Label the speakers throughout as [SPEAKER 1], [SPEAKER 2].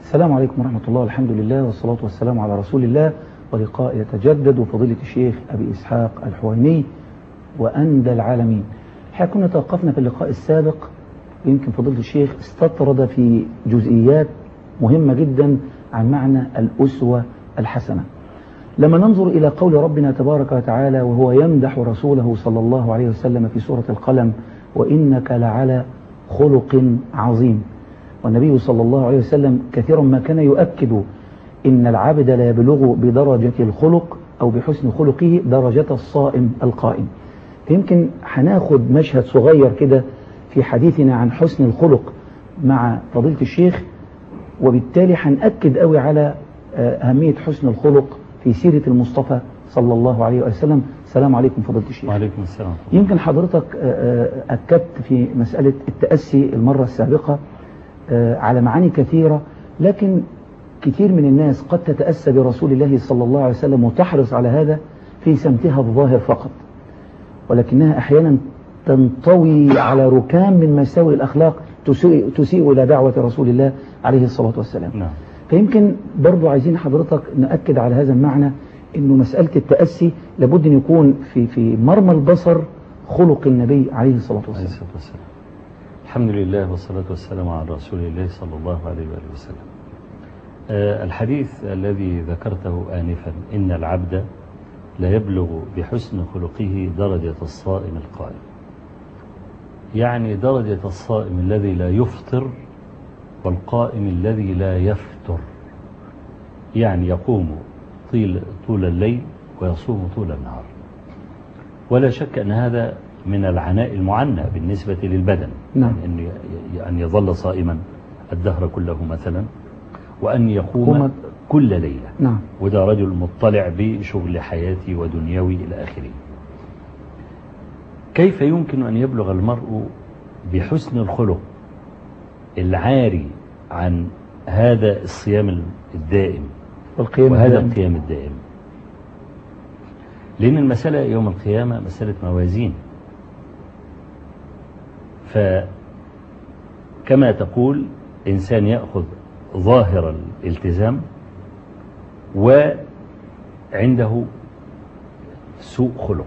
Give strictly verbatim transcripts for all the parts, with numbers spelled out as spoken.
[SPEAKER 1] السلام عليكم ورحمة الله، والحمد لله والصلاة والسلام على رسول الله. ولقاء يتجدد فضيلة الشيخ أبي إسحاق الحويني وأندى العالمين. الحقيقة كنا توقفنا في اللقاء السابق، يمكن فضيلة الشيخ استطرد في جزئيات مهمة جدا عن معنى الأسوة الحسنة. لما ننظر إلى قول ربنا تبارك وتعالى وهو يمدح رسوله صلى الله عليه وسلم في سورة القلم: وإنك لعلى خلق عظيم. والنبي صلى الله عليه وسلم كثيرا ما كان يؤكد إن العبد لا يبلغ بدرجة الخلق أو بحسن خلقه درجة الصائم القائم. يمكن هناخد مشهد صغير كده في حديثنا عن حسن الخلق مع فضيلة الشيخ، وبالتالي هنأكد قوي على أهمية حسن الخلق في سيرة المصطفى صلى الله عليه وسلم. السلام عليكم فضيلة الشيخ.
[SPEAKER 2] وعليكم السلام.
[SPEAKER 1] يمكن حضرتك أكدت في مسألة التأسي المرة السابقة على معاني كثيرة، لكن كثير من الناس قد تتأسى برسول الله صلى الله عليه وسلم وتحرص على هذا في سمتها الظاهر فقط، ولكنها أحيانا تنطوي على ركام من مساوئ الأخلاق تسيء, تسيء إلى دعوة رسول الله عليه الصلاة والسلام.
[SPEAKER 2] نعم.
[SPEAKER 1] فيمكن برضو عايزين حضرتك نأكد على هذا المعنى، إنه مسألة التأسي لابد أن يكون في, في مرمى البصر خلق النبي عليه الصلاة والسلام.
[SPEAKER 2] الحمد لله والصلاة والسلام على رسول الله صلى الله عليه وآله وسلم. أه الحديث الذي ذكرته آنفا: إن العبد لا يبلغ بحسن خلقه درجة الصائم القائم، يعني درجة الصائم الذي لا يفطر والقائم الذي لا يفتر، يعني يقوم طيل طول الليل ويصوم طول النهار. ولا شك أن هذا من العناء المعنى بالنسبة للبدن.
[SPEAKER 1] نعم.
[SPEAKER 2] يعني أن يظل صائما الدهر كله مثلا، وأن يقوم كل ليلة.
[SPEAKER 1] نعم.
[SPEAKER 2] وده رجل مطلع بشغل حياتي ودنيوي إلى آخره. كيف يمكن أن يبلغ المرء بحسن الخلق العاري عن هذا الصيام الدائم
[SPEAKER 1] والقيام
[SPEAKER 2] وهذا
[SPEAKER 1] الدائم.
[SPEAKER 2] القيام الدائم؟ لأن المسألة يوم القيامة مسألة موازين. فكما تقول إنسان يأخذ ظاهر الالتزام وعنده سوء خلق.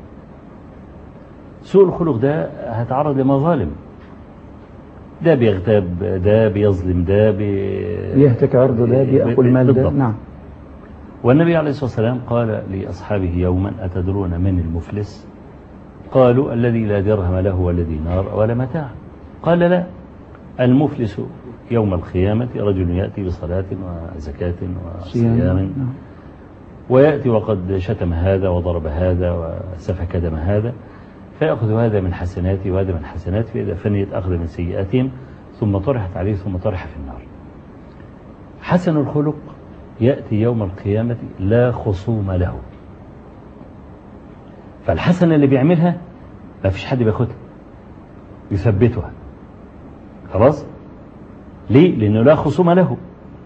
[SPEAKER 2] سوء الخلق ده هتعرض لمظالم، ده بيغتاب، ده بيظلم، ده
[SPEAKER 1] بيهتك عرض، ده بيأكل مال ده. نعم.
[SPEAKER 2] والنبي عليه الصلاة والسلام قال لأصحابه يوما: أتدرون من المفلس؟ قالوا: الذي لا درهم له ولا دينار ولا متاع. قال: لا، المفلس يوم القيامة رجل يأتي بصلاة وزكاة وصيام ويأتي وقد شتم هذا وضرب هذا وسفك دم هذا، فيأخذ هذا من حسناته وهذا من حسناته، فإذا فنيت أخذ من سيئاتهم ثم طرحت عليه ثم طرح في النار. حسن الخلق يأتي يوم القيامة لا خصوم له، فالحسنة اللي بيعملها ما فيش حد بياخدها يثبتها، خلاص. ليه؟ لأنه لا خصوم له.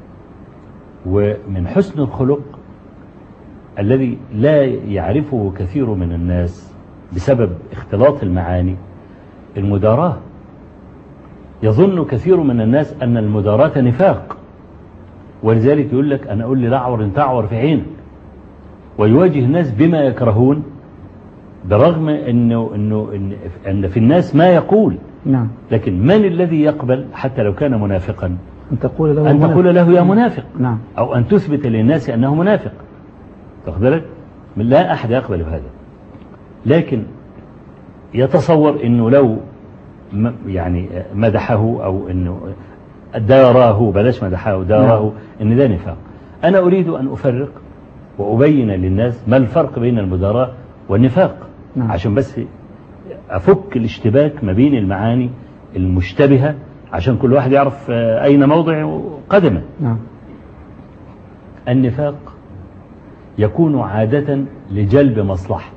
[SPEAKER 2] ومن حسن الخلق الذي لا يعرفه كثير من الناس بسبب اختلاط المعاني المداراة. يظن كثير من الناس أن المداراة نفاق، ولذلك يقول لك: أنا أقول لي لعور انت أعور في عينك، ويواجه الناس بما يكرهون برغم أنه إنه إن, أن في الناس ما يقول.
[SPEAKER 1] نعم.
[SPEAKER 2] لكن من الذي يقبل حتى لو كان منافقا
[SPEAKER 1] أن تقول له,
[SPEAKER 2] أن تقول له يا منافق؟
[SPEAKER 1] نعم.
[SPEAKER 2] أو أن تثبت للناس أنه منافق. تاخد بالك؟ لا أحد يقبل بهذا. لكن يتصور أنه لو يعني مدحه أو أنه داراه، بلاش مدحه، داراه، نعم. أن ده نفاق. أنا أريد أن أفرق وأبين للناس ما الفرق بين المداراة والنفاق.
[SPEAKER 1] نعم.
[SPEAKER 2] عشان بس أفك الاشتباك ما بين المعاني المشتبهة، عشان كل واحد يعرف أين موضع قدمه.
[SPEAKER 1] نعم.
[SPEAKER 2] النفاق يكون عادة لجلب مصلحة،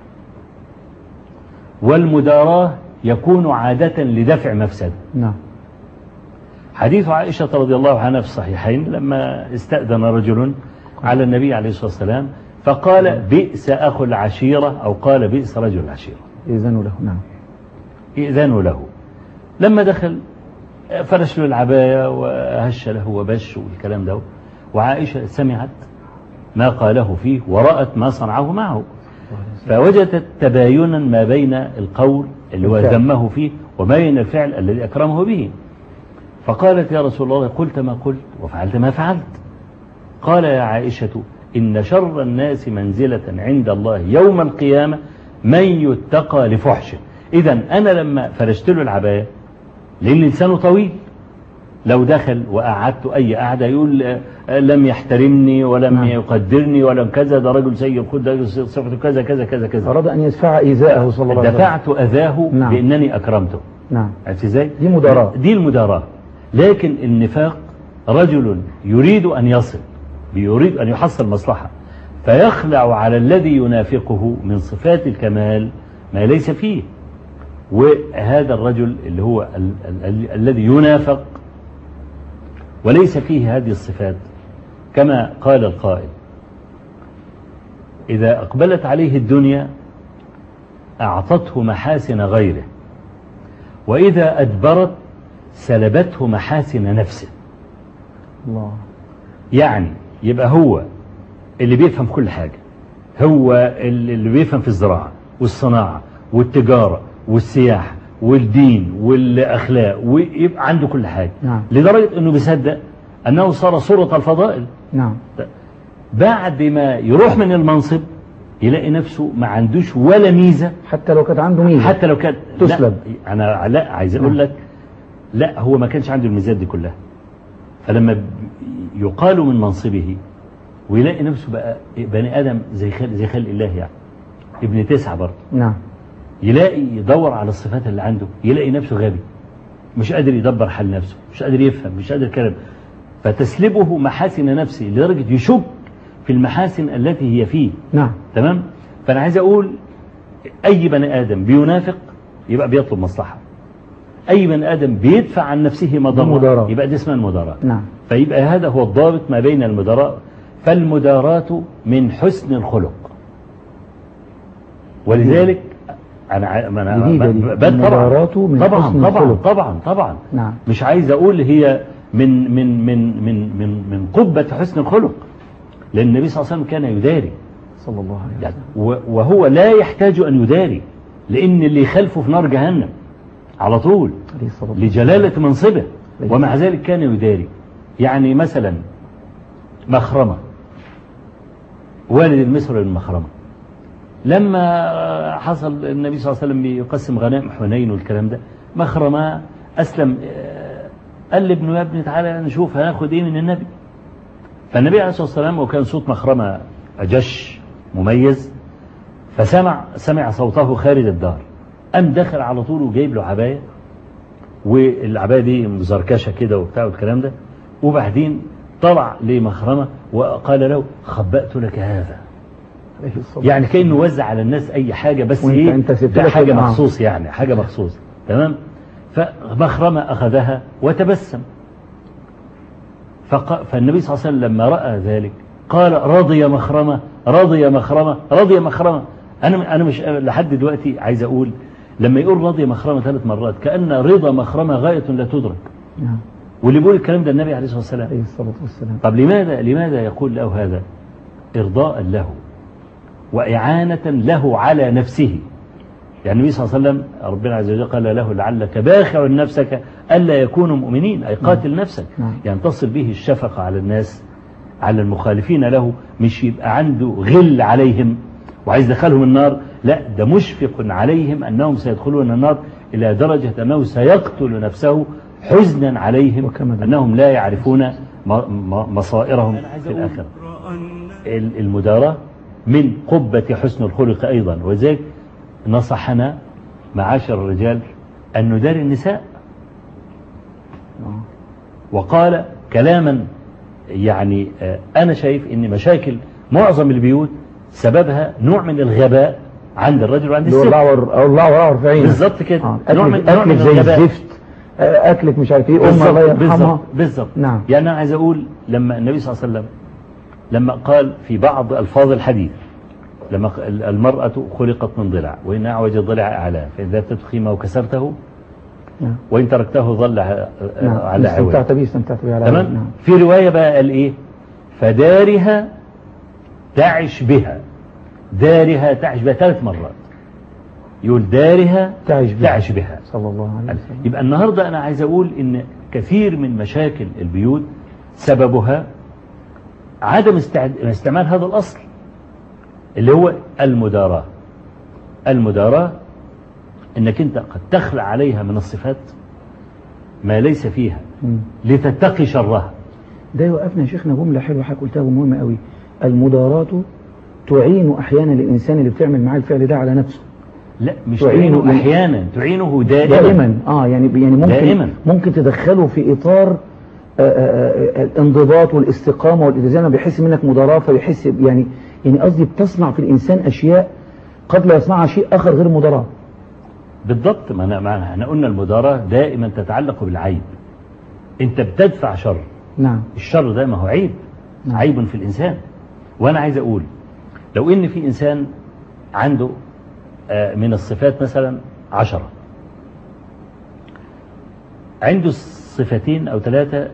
[SPEAKER 2] والمداراة يكون عادة لدفع مفسدة.
[SPEAKER 1] نعم.
[SPEAKER 2] حديث عائشة رضي الله عنها في الصحيحين لما استأذن رجل على النبي عليه الصلاة والسلام فقال: بئس أخو العشيرة، أو قال: بئس رجل العشيرة.
[SPEAKER 1] إذن له. نعم.
[SPEAKER 2] إذن له. لما دخل فرش له العباية وهش له وبش والكلام ده. وعائشة سمعت ما قاله فيه ورأت ما صنعه معه، فوجدت تباينا ما بين القول اللي هو ذمه فيه وما بين الفعل الذي أكرمه به. فقالت يا رسول الله قلت ما قلت وفعلت ما فعلت. قال يا عائشة إن شر الناس منزلة عند الله يوم القيامة من يتقى لفحشه. إذن أنا لما فرشت له العباية لأن لسانه طويل، لو دخل وقعدت أي قعدة يقول لم يحترمني ولم نعم. يقدرني ولم كذا، ده رجل سيء خد ده صفته كذا كذا كذا كذا.
[SPEAKER 1] أراد أن يدفع إيذاءه صلى الله عليه وسلم،
[SPEAKER 2] دفعت أذاه نعم. بأنني أكرمته.
[SPEAKER 1] نعم.
[SPEAKER 2] عرفت إزاي؟
[SPEAKER 1] دي مداراة،
[SPEAKER 2] دي المداراة. لكن النفاق رجل يريد أن يصل، يريد أن يحصل مصلحة، فيخلع على الذي ينافقه من صفات الكمال ما ليس فيه. وهذا الرجل اللي هو ال ال ال الذي ينافق وليس فيه هذه الصفات، كما قال القائل إذا أقبلت عليه الدنيا أعطته محاسن غيره، وإذا أدبرت سلبته محاسن نفسه.
[SPEAKER 1] الله.
[SPEAKER 2] يعني يبقى هو اللي بيفهم كل حاجة، هو اللي بيفهم في الزراعة والصناعة والتجارة والسياحة والدين والأخلاق، ويبقى عنده كل حاجة
[SPEAKER 1] نعم.
[SPEAKER 2] لدرجة أنه بيصدق أنه صار صورة الفضائل.
[SPEAKER 1] نعم.
[SPEAKER 2] بعد ما يروح من المنصب يلاقي نفسه ما عندوش ولا ميزة،
[SPEAKER 1] حتى لو كانت عنده ميزة
[SPEAKER 2] حتى لو كانت
[SPEAKER 1] تسلب.
[SPEAKER 2] لا أنا لا عايز أقول لك لا، هو ما كانش عنده الميزات دي كلها. فلما يقال من منصبه ويلاقي نفسه بقى بني آدم زي خلق زي خلق الله، يعني ابن تسعة برضه.
[SPEAKER 1] نعم.
[SPEAKER 2] يلاقي يدور على الصفات اللي عنده يلاقي نفسه غبي، مش قادر يدبر حال نفسه، مش قادر يفهم، مش قادر يتكلم، فتسلبه محاسن نفسه لدرجة يشك في المحاسن التي هي فيه.
[SPEAKER 1] نعم.
[SPEAKER 2] تمام. فأنا عايز أقول أي بني آدم بينافق يبقى بيطلب مصلحة، أي بني آدم بيدفع عن نفسه مضرة يبقى دي اسمها المداراة.
[SPEAKER 1] نعم.
[SPEAKER 2] فيبقى هذا هو الضابط ما بين المداراة. فالمداراة من حسن الخلق، ولذلك أنا أنا
[SPEAKER 1] طبعا
[SPEAKER 2] طبعا طبعا طبعا طبعا
[SPEAKER 1] نعم.
[SPEAKER 2] مش عايز أقول هي من من من من من من قبة حسن الخلق، لأن النبي صلى الله عليه وسلم كان يداري
[SPEAKER 1] صلى الله عليه وسلم،
[SPEAKER 2] يعني وهو لا يحتاج أن يداري، لأن اللي يخالفه في نار جهنم على طول لجلالة منصبه، ومع ذلك كان يداري. يعني مثلا مخرمة، والد المسر المخرمة، لما حصل النبي صلى الله عليه وسلم يقسم غنائم حنين والكلام ده، مخرمة أسلم قال لابنه يا ابني تعالى نشوف هناخد ايه من النبي. فالنبي عليه الصلاة والسلام وكان صوت مخرمة أجش مميز، فسمع سمع صوته خارج الدار، قام دخل على طول وجايب له عباية، والعباية دي مزركشة كده وبتاع والكلام ده، وبعدين طلع لمخرمة وقال له خبأت لك هذا، يعني كأنه وزع على الناس أي حاجة، بس ايه ده حاجة مخصوص، يعني حاجة مخصوص. تمام. فمخرمة أخذها وتبسم، فق... فالنبي صلى الله عليه وسلم لما رأى ذلك قال رضي مخرمة رضي مخرمة رضي مخرمة. أنا أنا مش لحد دلوقتي عايز أقول لما يقول رضي مخرمة ثلاث مرات كأن رضا مخرمة غاية لا تدرك.
[SPEAKER 1] نعم.
[SPEAKER 2] واللي بيقول الكلام ده النبي عليه الصلاة والسلام.
[SPEAKER 1] عليه الصلاة والسلام.
[SPEAKER 2] طب لماذا لماذا يقول له هذا؟ إرضاء له وإعانة له على نفسه. يعني النبي صلى الله عليه وسلم ربنا عز وجل قال له لعلك باخع نفسك ألا يكونوا مؤمنين، أي قاتل نفسك. يعني تصل به الشفقة على الناس، على المخالفين له، مش يبقى عنده غل عليهم وعايز يدخلهم النار، لا ده مشفق عليهم أنهم سيدخلون النار إلى درجة أنه سيقتل نفسه حزنا عليهم أنهم لا يعرفون مصائرهم في الآخرة. المداراة من قبة حسن الخلق أيضا، وذلك نصحنا معاشر الرجال أن نداري النساء، وقال كلاما يعني أنا شايف أن مشاكل معظم البيوت سببها نوع من الغباء عند الرجل وعند الست.
[SPEAKER 1] الله أعور في عينه
[SPEAKER 2] بالظبط كده.
[SPEAKER 1] آه. نوع من, نوع من الغباء، الزفت، أكلك مش عارف إيه، أم الله يرحمها.
[SPEAKER 2] بالظبط.
[SPEAKER 1] نعم.
[SPEAKER 2] يعني أنا عايز أقول لما النبي صلى الله عليه وسلم لما قال في بعض ألفاظ الحديث لما المرأة خلقت من ضلع وإن أعوج الضلع أعلى فإذا ابتدت خيمة وكسرته،
[SPEAKER 1] نعم.
[SPEAKER 2] وإن تركته ظل على
[SPEAKER 1] نعم.
[SPEAKER 2] عوج.
[SPEAKER 1] استمتعت به استمتعت به على
[SPEAKER 2] تمام.
[SPEAKER 1] نعم.
[SPEAKER 2] في رواية بقى قال إيه؟ فدارها تعش بها، دارها تعش بها ثلاث مرات، يقول دارها
[SPEAKER 1] تعش بها,
[SPEAKER 2] تعش بها.
[SPEAKER 1] صلى الله عليه وسلم.
[SPEAKER 2] يبقى النهاردة أنا عايز أقول إن كثير من مشاكل البيوت سببها عدم استعمال هذا الأصل اللي هو المداراة. المداراة إنك أنت قد تخلع عليها من الصفات ما ليس فيها
[SPEAKER 1] م.
[SPEAKER 2] لتتقي شرها.
[SPEAKER 1] ده يوقفنا يا شيخنا جملة حلوة حضرتك قلتها مهمة قوي. المداراة تعين أحيانا الإنسان اللي بتعمل معاه الفعل ده على نفسه.
[SPEAKER 2] لا مش تعينه أحيانا، تعينه دائما.
[SPEAKER 1] دائما اه يعني يعني ممكن
[SPEAKER 2] دائما.
[SPEAKER 1] ممكن تدخله في إطار آآ آآ الانضباط والاستقامة والالتزام، بيحس منك مداراة فيحس يعني يعني قصدي بتصنع في الإنسان أشياء قد لا يصنعها شيء آخر غير مداراة.
[SPEAKER 2] بالضبط. ما ما احنا قلنا المداراة دائما تتعلق بالعيب. انت بتدفع شر.
[SPEAKER 1] نعم.
[SPEAKER 2] الشر ده ما هو عيب. نعم. عيب في الإنسان. وانا عايز اقول لو ان في انسان عنده من الصفات مثلا عشرة، عنده صفتين او ثلاثة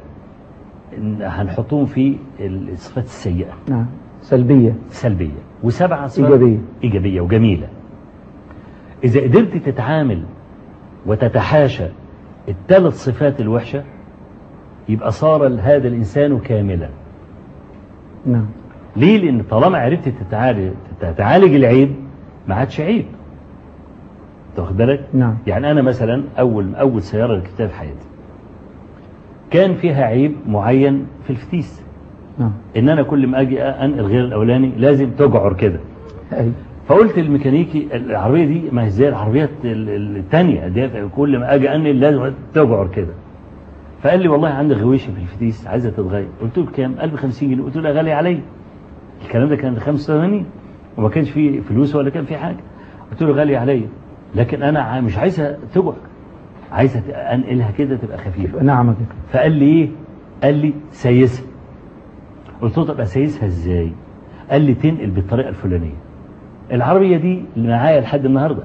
[SPEAKER 2] هنحطهم في الصفات السيئة.
[SPEAKER 1] نعم. سلبية
[SPEAKER 2] سلبية وسبعة صفات
[SPEAKER 1] إيجابية
[SPEAKER 2] إيجابية وجميلة. إذا قدرت تتعامل وتتحاشى الثلاث صفات الوحشة يبقى صار هذا الإنسان كاملا.
[SPEAKER 1] نعم.
[SPEAKER 2] ليه؟ لأن طالما عرفت تتعالج, تتعالج العيب ما عادش عيب. تاخد بالك؟
[SPEAKER 1] نعم.
[SPEAKER 2] يعني أنا مثلا أول أول سيارة ركبتها في حياتي كان فيها عيب معين في الفتيس.
[SPEAKER 1] نعم.
[SPEAKER 2] إن أنا كل ما أجي أنقل غير الأولاني لازم تجعر كده.
[SPEAKER 1] أي.
[SPEAKER 2] فقلت للميكانيكي العربية دي ما هي زي العربيات الثانية دي، كل ما أجي أنقل لازم تجعر كده. فقال لي والله عندي غويشة في الفتيس عايزة تتغير. قلت له بكام؟ قال بخمسين جنيه. قلت له غالي علي. الكلام ده كان خمسة وثمانين وما كانش فيه فلوس ولا كان فيه حاجة. قلت له غالي علي لكن أنا مش عايزها تجعر، عايزة أنقلها كده تبقى خفيفة.
[SPEAKER 1] نعم كده.
[SPEAKER 2] فقال لي إيه؟ قال لي سيسها. قلت له طب أسيسها إزاي؟ قال لي تنقل بالطريقة الفلانية. العربية دي اللي معايا لحد النهاردة.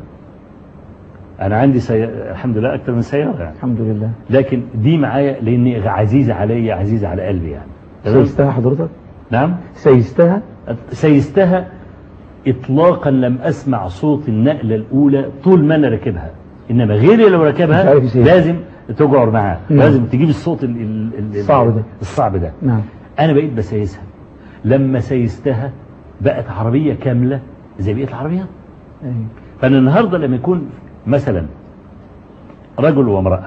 [SPEAKER 2] أنا عندي سي... الحمد لله أكتر من سيارة يعني.
[SPEAKER 1] الحمد لله.
[SPEAKER 2] لكن دي معايا لأني عزيزة علي، عزيزة على قلبي يعني.
[SPEAKER 1] سيستها حضرتك؟
[SPEAKER 2] نعم.
[SPEAKER 1] سيستها؟
[SPEAKER 2] سيستها إطلاقا. لم أسمع صوت النقلة الأولى طول ما أنا راكبها، إنما غيري لو راكبها لازم تجعر معاه. نعم. لازم تجيب الصوت ال... ال...
[SPEAKER 1] الصعب ده
[SPEAKER 2] الصعب ده.
[SPEAKER 1] نعم.
[SPEAKER 2] أنا بقيت بسيسها. لما سيستها بقت عربية كاملة زي بقية العربيات.
[SPEAKER 1] أيه.
[SPEAKER 2] فأنا النهاردة لما يكون مثلا رجل وامرأة،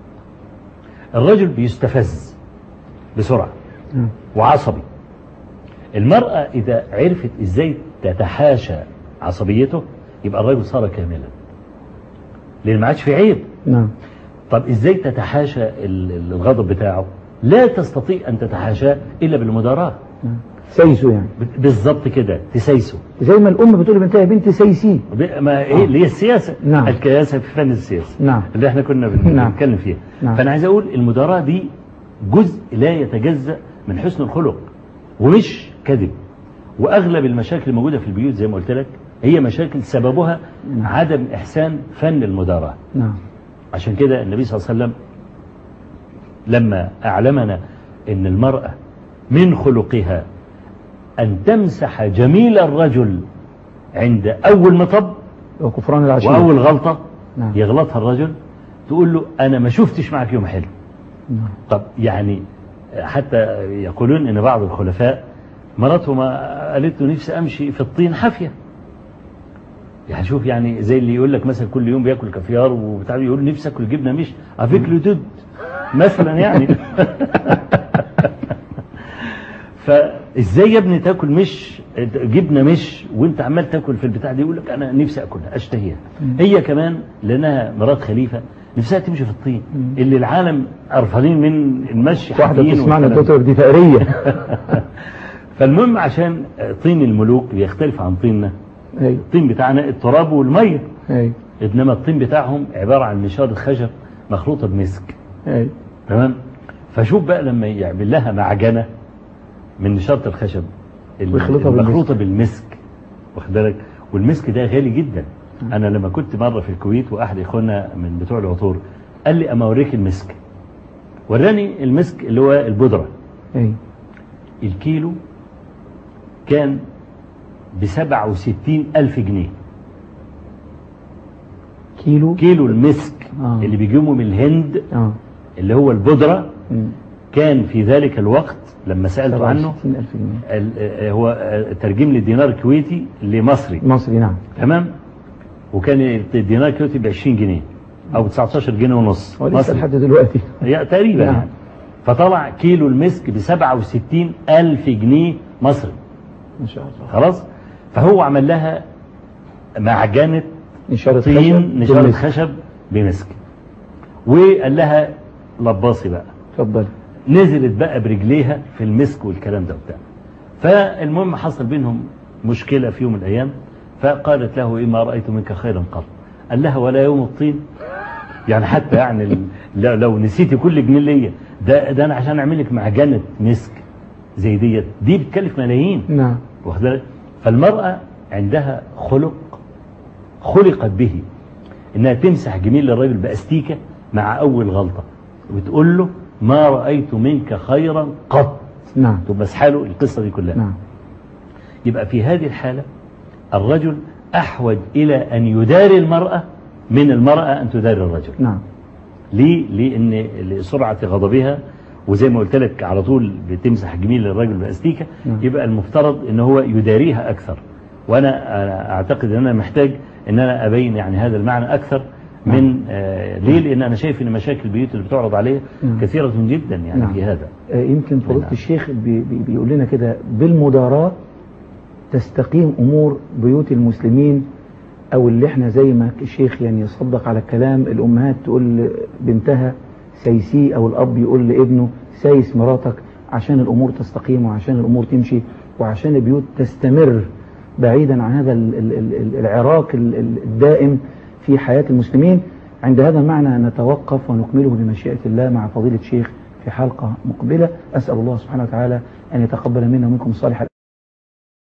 [SPEAKER 2] الرجل بيستفز بسرعة
[SPEAKER 1] أه.
[SPEAKER 2] وعصبي. المرأة إذا عرفت إزاي تتحاشى عصبيته يبقى الرجل صار كاملا لأن ما عادش في عيب.
[SPEAKER 1] نعم.
[SPEAKER 2] طب إزاي تتحاشى الغضب بتاعه؟ لا تستطيع أن تتحاشاه إلا بالمداراة.
[SPEAKER 1] نعم. سيسو يعني.
[SPEAKER 2] بالضبط كده، تسيسه.
[SPEAKER 1] زي ما الأم بتقول لبنتها يا بنتي سيسي.
[SPEAKER 2] ما إيه اللي هي السياسة.
[SPEAKER 1] نعم.
[SPEAKER 2] الكياسة في فن السياسة.
[SPEAKER 1] نعم.
[SPEAKER 2] اللي احنا كنا بنتكلم نعم. فيها.
[SPEAKER 1] نعم.
[SPEAKER 2] فأنا عايز أقول المداراة دي جزء لا يتجزأ من حسن الخلق ومش كذب. وأغلب المشاكل الموجودة في البيوت زي ما قلت لك هي مشاكل سببها نعم. عدم إحسان فن المداراة.
[SPEAKER 1] نعم.
[SPEAKER 2] عشان كده النبي صلى الله عليه وسلم لما أعلمنا أن المرأة من خلقها أن تمسح جميل الرجل عند أول مطب
[SPEAKER 1] وكفران العشيرة
[SPEAKER 2] وأول غلطة
[SPEAKER 1] نعم.
[SPEAKER 2] يغلطها الرجل تقول له أنا ما شفتش معك يوم حلو.
[SPEAKER 1] نعم.
[SPEAKER 2] طب يعني حتى يقولون أن بعض الخلفاء مرته ما قالت له نفسي أمشي في الطين حافية. يعني شوف يعني زي اللي يقول لك مثلا كل يوم بياكل كافيار وبتاع يقول نفسي أكل جبنة مش أفيك له دد مثلا يعني. فازاي يا ابني تاكل مش جبنه مش وانت عمال تاكل في البتاع دي؟ يقول لك انا نفسي اكلها اشتهيها. هي كمان لانها مرات خليفه نفسها تمشي في الطين اللي العالم قرفانين من المشي.
[SPEAKER 1] واحده بتسمعنا الدكتور دي فقريه.
[SPEAKER 2] فالمهم عشان طين الملوك بيختلف عن طيننا.
[SPEAKER 1] أيوه.
[SPEAKER 2] الطين بتاعنا التراب والميه.
[SPEAKER 1] ايوه.
[SPEAKER 2] انما الطين بتاعهم عباره عن نشاره خشب مخلوطه بمسك.
[SPEAKER 1] ايوه.
[SPEAKER 2] تمام. فشوف بقى لما يعمل لها معجنه من نشارة الخشب المخلوطة بالمسك، واخد بالك؟ والمسك ده غالي جدا. أنا لما كنت مرة في الكويت وأحد إخواننا من بتوع العطور قال لي أما أوريك المسك. وراني المسك اللي هو البودرة.
[SPEAKER 1] أي.
[SPEAKER 2] الكيلو كان بسبعة وستين ألف جنيه.
[SPEAKER 1] كيلو
[SPEAKER 2] كيلو المسك
[SPEAKER 1] آه.
[SPEAKER 2] اللي بيجيبه من الهند
[SPEAKER 1] آه.
[SPEAKER 2] اللي هو البودرة
[SPEAKER 1] مم.
[SPEAKER 2] كان في ذلك الوقت لما سألت عنه
[SPEAKER 1] سبعة وستين ألف جنيه.
[SPEAKER 2] هو ترجم لي الدينار الكويتي لمصري
[SPEAKER 1] مصري نعم.
[SPEAKER 2] تمام. وكان الدينار الكويتي ب عشرين جنيه او ب تسعتاشر جنيه ونص
[SPEAKER 1] ولسه لحد دلوقتي
[SPEAKER 2] تقريبا
[SPEAKER 1] نعم.
[SPEAKER 2] يعني. فطلع كيلو المسك ب سبعة وستين ألف جنيه مصري
[SPEAKER 1] ما شاء الله.
[SPEAKER 2] خلاص. فهو عمل لها معجنة
[SPEAKER 1] نشارة
[SPEAKER 2] طين نشارة
[SPEAKER 1] بالمسك.
[SPEAKER 2] خشب بمسك، وقال لها لباصي بقى.
[SPEAKER 1] اتفضل.
[SPEAKER 2] نزلت بقى برجليها في المسك والكلام ده وبتاع. فالمهم حصل بينهم مشكلة في يوم من الأيام، فقالت له إيه ما رأيت منك خيرا قط. قال لها ولا يوم الطين، يعني حتى يعني لو نسيتي كل جنيه ليا ده, ده أنا عشان أعمل لك معجنة مسك زي ديت دي بتكلف ملايين.
[SPEAKER 1] نعم.
[SPEAKER 2] واخد بالك؟ فالمرأة عندها خلق خلقت به إنها تمسح جميل للراجل بأستيكة مع أول غلطة وتقول له ما رأيت منك خيرا قط.
[SPEAKER 1] نعم.
[SPEAKER 2] تمسح له القصة دي كلها.
[SPEAKER 1] نعم.
[SPEAKER 2] يبقى في هذه الحالة الرجل أحوج إلى أن يداري المرأة من المرأة أن تداري الرجل.
[SPEAKER 1] نعم.
[SPEAKER 2] ليه؟ لأن لسرعة غضبها، وزي ما قلت لك على طول بتمسح جميل للرجل بأستيكة. نعم. يبقى المفترض أن هو يداريها أكثر، وأنا أعتقد أن أنا محتاج أن أنا أبين يعني هذا المعنى أكثر. نعم. من آه ليه؟ لأن أنا شايف أن مشاكل البيوت اللي بتعرض عليها نعم. كثيرة جدا يعني. نعم. في هذا
[SPEAKER 1] آه يمكن فضيلة نعم. الشيخ بي بي بيقول لنا كده بالمداراة تستقيم أمور بيوت المسلمين، أو اللي احنا زي ما الشيخ يعني يصدق على الكلام، الأمهات تقول بنتها سيسي، أو الأب يقول لابنه سيس مراتك، عشان الأمور تستقيم وعشان الأمور تمشي وعشان البيوت تستمر بعيدا عن هذا العراك الدائم في حياة المسلمين. عند هذا المعنى نتوقف ونكمله بمشيئة الله مع فضيلة الشيخ في حلقة مقبلة. أسأل الله سبحانه وتعالى أن يتقبل منا ومنكم صالح